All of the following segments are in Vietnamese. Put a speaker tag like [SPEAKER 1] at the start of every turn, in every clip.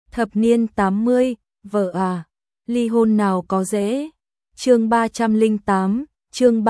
[SPEAKER 1] Thập niên 80, vợ à, ly hôn nào có dễ. Chương 308, chương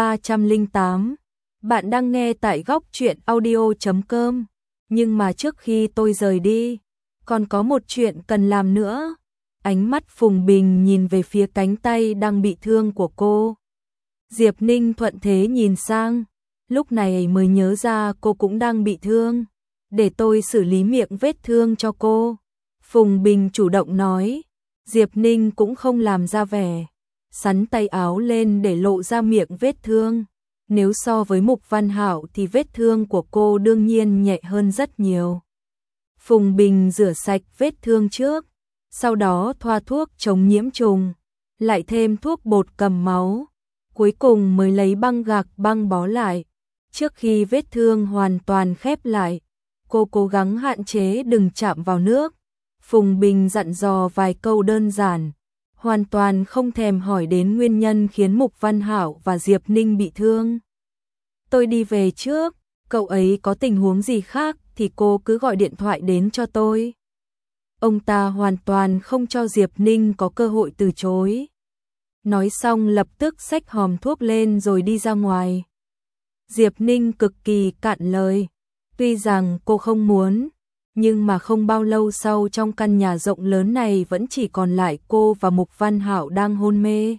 [SPEAKER 1] 308. Bạn đang nghe tại góc truyện audio.com. Nhưng mà trước khi tôi rời đi, còn có một chuyện cần làm nữa. Ánh mắt Phùng Bình nhìn về phía cánh tay đang bị thương của cô. Diệp Ninh thuận thế nhìn sang, lúc này mới nhớ ra cô cũng đang bị thương. Để tôi xử lý miệng vết thương cho cô. Phùng Bình chủ động nói. Diệp Ninh cũng không làm ra vẻ, xắn tay áo lên để lộ ra miệng vết thương. Nếu so với Mục Văn Hạo thì vết thương của cô đương nhiên nhẹ hơn rất nhiều. Phùng Bình rửa sạch vết thương trước, sau đó thoa thuốc chống nhiễm trùng, lại thêm thuốc bột cầm máu, cuối cùng mới lấy băng gạc băng bó lại. Trước khi vết thương hoàn toàn khép lại, cô cố gắng hạn chế đừng chạm vào nước. Phùng Bình dặn dò vài câu đơn giản, hoàn toàn không thèm hỏi đến nguyên nhân khiến Mục Văn Hạo và Diệp Ninh bị thương. Tôi đi về trước, cậu ấy có tình huống gì khác thì cô cứ gọi điện thoại đến cho tôi. Ông ta hoàn toàn không cho Diệp Ninh có cơ hội từ chối. Nói xong lập tức xách hòm thuốc lên rồi đi ra ngoài. Diệp Ninh cực kỳ cạn lời, tuy rằng cô không muốn, nhưng mà không bao lâu sau trong căn nhà rộng lớn này vẫn chỉ còn lại cô và Mục Văn Hạo đang hôn mê.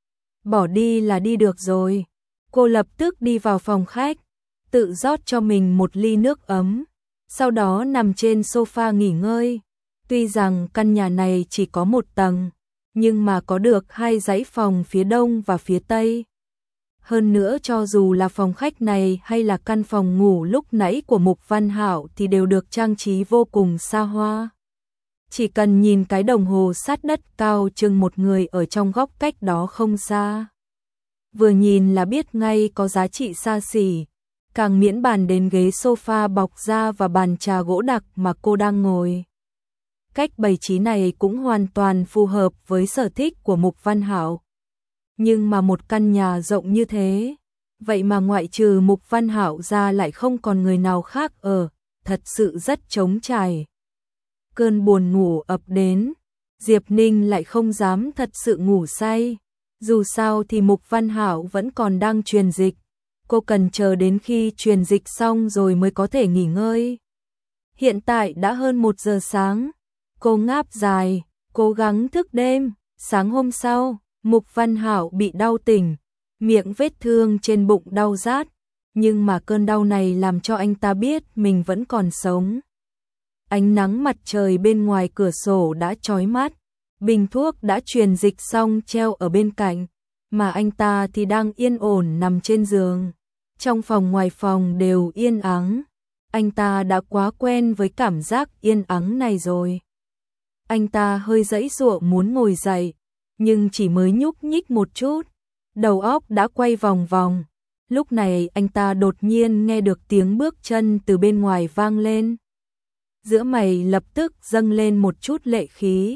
[SPEAKER 1] Bỏ đi là đi được rồi. Cô lập tức đi vào phòng khách, tự rót cho mình một ly nước ấm, sau đó nằm trên sofa nghỉ ngơi. Tuy rằng căn nhà này chỉ có một tầng, nhưng mà có được hai dãy phòng phía đông và phía tây. Hơn nữa cho dù là phòng khách này hay là căn phòng ngủ lúc nãy của Mục Văn Hạo thì đều được trang trí vô cùng xa hoa. Chỉ cần nhìn cái đồng hồ sát đất cao chừng một người ở trong góc cách đó không xa, vừa nhìn là biết ngay có giá trị xa xỉ, càng miễn bàn đến ghế sofa bọc da và bàn trà gỗ đặc mà cô đang ngồi. Cách bày trí này cũng hoàn toàn phù hợp với sở thích của Mục Văn Hạo. Nhưng mà một căn nhà rộng như thế, vậy mà ngoại trừ Mục Văn Hạo ra lại không còn người nào khác ở, thật sự rất trống trải. Cơn buồn ngủ ập đến, Diệp Ninh lại không dám thật sự ngủ say. Dù sao thì Mục Văn Hạo vẫn còn đang truyền dịch, cô cần chờ đến khi truyền dịch xong rồi mới có thể nghỉ ngơi. Hiện tại đã hơn 1 giờ sáng, cô ngáp dài, cố gắng thức đêm. Sáng hôm sau, Mục Văn Hạo bị đau tỉnh, miệng vết thương trên bụng đau rát, nhưng mà cơn đau này làm cho anh ta biết mình vẫn còn sống. Ánh nắng mặt trời bên ngoài cửa sổ đã chói mắt, bình thuốc đã truyền dịch xong treo ở bên cạnh, mà anh ta thì đang yên ổn nằm trên giường. Trong phòng ngoài phòng đều yên ắng, anh ta đã quá quen với cảm giác yên ắng này rồi. Anh ta hơi giãy giụa muốn ngồi dậy, nhưng chỉ mới nhúc nhích một chút, đầu óc đã quay vòng vòng. Lúc này anh ta đột nhiên nghe được tiếng bước chân từ bên ngoài vang lên. Giữa mày lập tức dâng lên một chút lệ khí.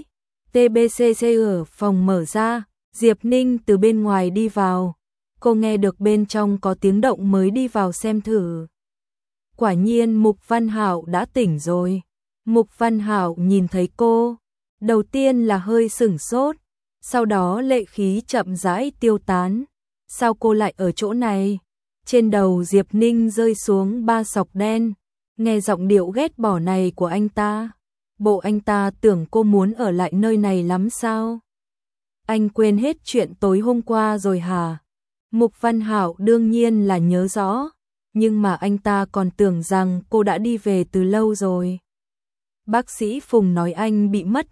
[SPEAKER 1] TBCC ở phòng mở ra, Diệp Ninh từ bên ngoài đi vào. Cô nghe được bên trong có tiếng động mới đi vào xem thử. Quả nhiên Mục Văn Hạo đã tỉnh rồi. Mục Văn Hạo nhìn thấy cô, đầu tiên là hơi sửng sốt, sau đó lệ khí chậm rãi tiêu tán. Sao cô lại ở chỗ này? Trên đầu Diệp Ninh rơi xuống 3 sọc đen. Nghe giọng điệu ghét bỏ này của anh ta, bộ anh ta tưởng cô muốn ở lại nơi này lắm sao? Anh quên hết chuyện tối hôm qua rồi hả? Mục Văn Hạo đương nhiên là nhớ rõ, nhưng mà anh ta còn tưởng rằng cô đã đi về từ lâu rồi. Bác sĩ Phùng nói anh bị mất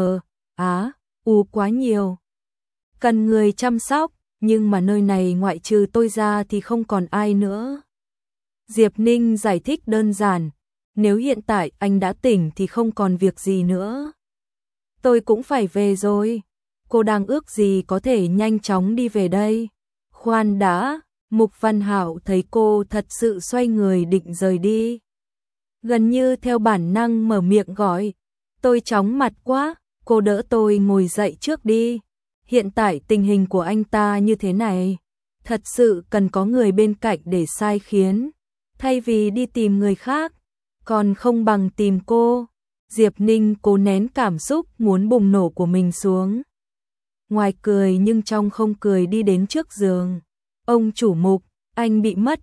[SPEAKER 1] u quá nhiều, cần người chăm sóc, nhưng mà nơi này ngoại trừ tôi ra thì không còn ai nữa. Diệp Ninh giải thích đơn giản, nếu hiện tại anh đã tỉnh thì không còn việc gì nữa. Tôi cũng phải về rồi, cô đang ước gì có thể nhanh chóng đi về đây. Khoan đã, Mục Văn Hạo thấy cô thật sự xoay người định rời đi, gần như theo bản năng mở miệng gọi, tôi chóng mặt quá, cô đỡ tôi ngồi dậy trước đi. Hiện tại tình hình của anh ta như thế này, thật sự cần có người bên cạnh để sai khiến. Thay vì đi tìm người khác, còn không bằng tìm cô. Diệp Ninh cố nén cảm xúc muốn bùng nổ của mình xuống. Ngoài cười nhưng trong không cười đi đến trước giường. Ông chủ Mục, anh bị mất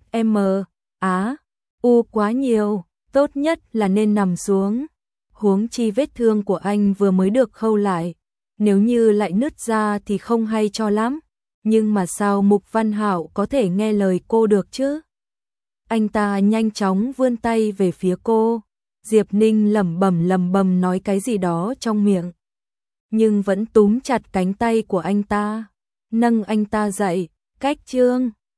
[SPEAKER 1] u quá nhiều, tốt nhất là nên nằm xuống. Huống chi vết thương của anh vừa mới được khâu lại, nếu như lại nứt ra thì không hay cho lắm. Nhưng mà sao Mục Văn Hạo có thể nghe lời cô được chứ? Anh ta nhanh chóng vươn tay về phía cô. Diệp Ninh lẩm bẩm nói cái gì đó trong miệng, nhưng vẫn túm chặt cánh tay của anh ta, nâng anh ta dậy. Cách Trương